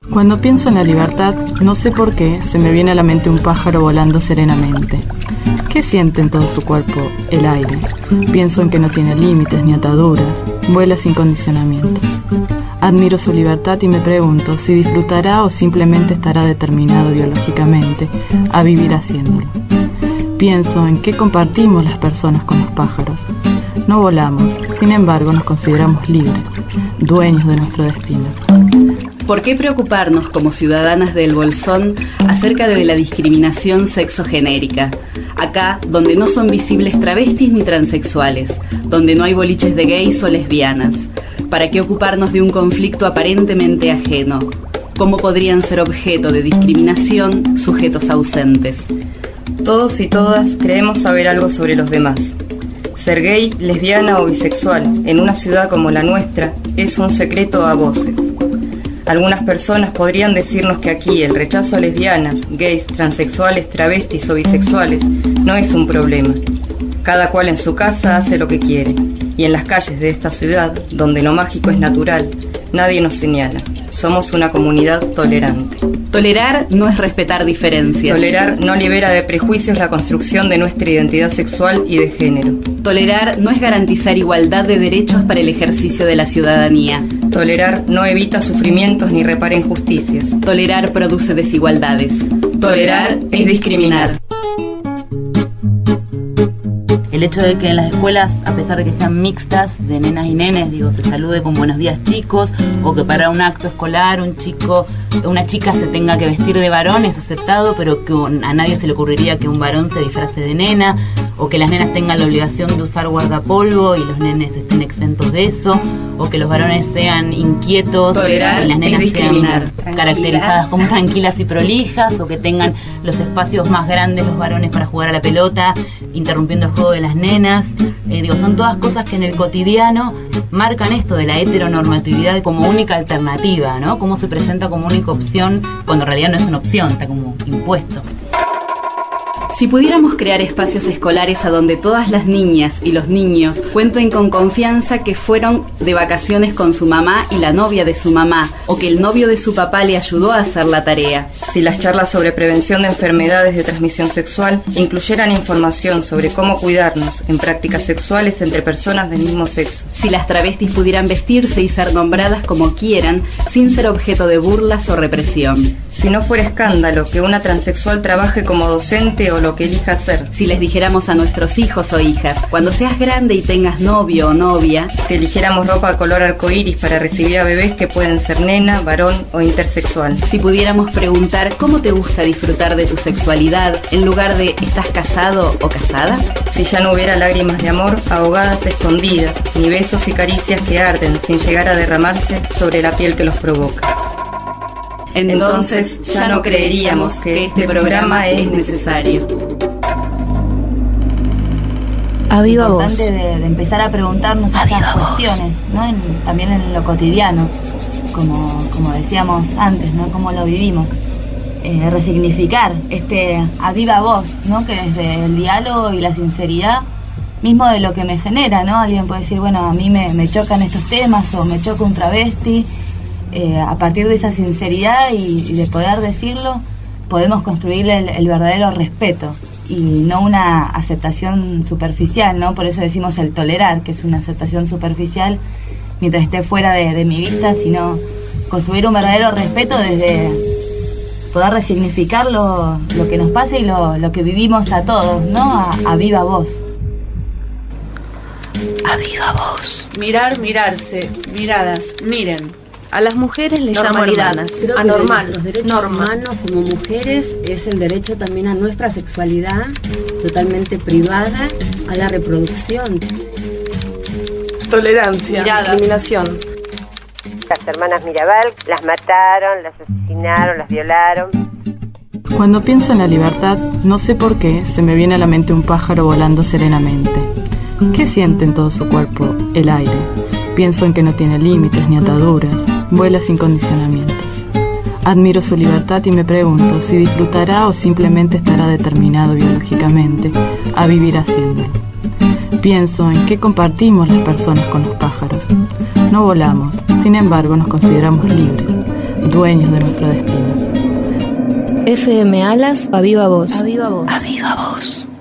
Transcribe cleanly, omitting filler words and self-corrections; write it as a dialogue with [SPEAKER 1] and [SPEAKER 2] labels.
[SPEAKER 1] Cuando pienso en la libertad, no sé por qué se me viene a la mente un pájaro volando serenamente. ¿Qué siente en todo su cuerpo el aire? Pienso en que no tiene límites ni ataduras, vuela sin condicionamientos. Admiro su libertad y me pregunto si disfrutará o simplemente estará determinado biológicamente a vivir haciéndolo. Pienso en qué compartimos las personas con los pájaros. No volamos, sin embargo nos consideramos libres, dueños de nuestro destino.
[SPEAKER 2] ¿Por qué preocuparnos como ciudadanas del Bolsón acerca de la discriminación sexogenérica? Acá, donde no son visibles travestis ni transexuales, donde no hay boliches de gays o lesbianas. ¿Para qué ocuparnos de un conflicto aparentemente ajeno? ¿Cómo podrían ser objeto de discriminación sujetos ausentes?
[SPEAKER 3] Todos y todas creemos saber algo sobre los demás. Ser gay, lesbiana o bisexual en una ciudad como la nuestra es un secreto a voces. Algunas personas podrían decirnos que aquí el rechazo a lesbianas, gays, transexuales, travestis o bisexuales no es un problema. Cada cual en su casa hace lo que quiere, y en las calles de esta ciudad, donde lo mágico es natural, nadie nos señala. Somos una comunidad tolerante.
[SPEAKER 2] Tolerar no es respetar diferencias.
[SPEAKER 3] Tolerar no libera de prejuicios la construcción de nuestra identidad sexual y de género.
[SPEAKER 2] Tolerar no es garantizar igualdad de derechos para el ejercicio de la ciudadanía.
[SPEAKER 3] Tolerar no evita sufrimientos ni repara injusticias.
[SPEAKER 2] Tolerar produce desigualdades. Tolerar es discriminar.
[SPEAKER 4] El hecho de que en las escuelas, a pesar de que sean mixtas, de nenas y nenes, se salude con buenos días chicos, o que para un acto escolar una chica se tenga que vestir de varón es aceptado, pero que a nadie se le ocurriría que un varón se disfrace de nena, o que las nenas tengan la obligación de usar guardapolvo y los nenes estén exentos de eso, o que los varones sean inquietos.
[SPEAKER 2] Tolerar
[SPEAKER 4] y las nenas
[SPEAKER 2] discriminar.
[SPEAKER 4] sean caracterizadas como tranquilas y prolijas, o que tengan los espacios más grandes los varones para jugar a la pelota, interrumpiendo el juego de las nenas. Son todas cosas que en el cotidiano marcan esto de la heteronormatividad como única alternativa, ¿no? Cómo se presenta como única opción cuando en realidad no es una opción, está como impuesto.
[SPEAKER 2] Si pudiéramos crear espacios escolares a donde todas las niñas y los niños cuenten con confianza que fueron de vacaciones con su mamá y la novia de su mamá, o que el novio de su papá le ayudó a hacer la tarea.
[SPEAKER 3] Si las charlas sobre prevención de enfermedades de transmisión sexual incluyeran información sobre cómo cuidarnos en prácticas sexuales entre personas del mismo sexo.
[SPEAKER 2] Si las travestis pudieran vestirse y ser nombradas como quieran, sin ser objeto de burlas o represión.
[SPEAKER 3] Si no fuera escándalo que una transexual trabaje como docente o lo que elija hacer.
[SPEAKER 2] Si les dijéramos a nuestros hijos o hijas, cuando seas grande y tengas novio o novia.
[SPEAKER 3] Si eligiéramos ropa color arcoíris para recibir a bebés que pueden ser nena, varón o intersexual.
[SPEAKER 2] Si pudiéramos preguntar cómo te gusta disfrutar de tu sexualidad en lugar de ¿estás casado o casada?
[SPEAKER 3] Si ya no hubiera lágrimas de amor ahogadas escondidas, ni besos y caricias que arden sin llegar a derramarse sobre la piel que los provoca.
[SPEAKER 2] Entonces ya no creeríamos que este programa es necesario.
[SPEAKER 5] A viva voz.
[SPEAKER 4] Importante de empezar a preguntarnos estas cuestiones, ¿no? También en lo cotidiano, como decíamos antes, ¿no? Cómo lo vivimos. Resignificar a viva voz, ¿no? Que desde el diálogo y la sinceridad mismo de lo que me genera, ¿no? Alguien puede decir, bueno, a mí me chocan estos temas o me choca un travesti. A partir de esa sinceridad y de poder decirlo, podemos construir el verdadero respeto y no una aceptación superficial, ¿no? Por eso decimos el tolerar, que es una aceptación superficial mientras esté fuera de mi vista, sino construir un verdadero respeto desde poder resignificar lo que nos pasa y lo que vivimos a todos, ¿no? A viva voz.
[SPEAKER 5] A viva voz.
[SPEAKER 6] Mirar, mirarse, miradas, miren. A las mujeres les llamo hermanas.
[SPEAKER 7] Creo que los derechos humanos como mujeres es el derecho también a nuestra sexualidad totalmente privada, a la reproducción.
[SPEAKER 6] Tolerancia, discriminación.
[SPEAKER 8] Las hermanas Mirabal las mataron, las asesinaron, las violaron.
[SPEAKER 1] Cuando pienso en la libertad, no sé por qué se me viene a la mente un pájaro volando serenamente. ¿Qué siente en todo su cuerpo el aire? Pienso en que no tiene límites ni ataduras, vuela sin condicionamientos. Admiro su libertad y me pregunto si disfrutará o simplemente estará determinado biológicamente a vivir haciéndolo. Pienso en qué compartimos las personas con los pájaros. No volamos, sin embargo nos consideramos libres, dueños de nuestro destino.
[SPEAKER 5] FM Alas, a viva voz.
[SPEAKER 9] A viva voz.
[SPEAKER 5] A viva voz.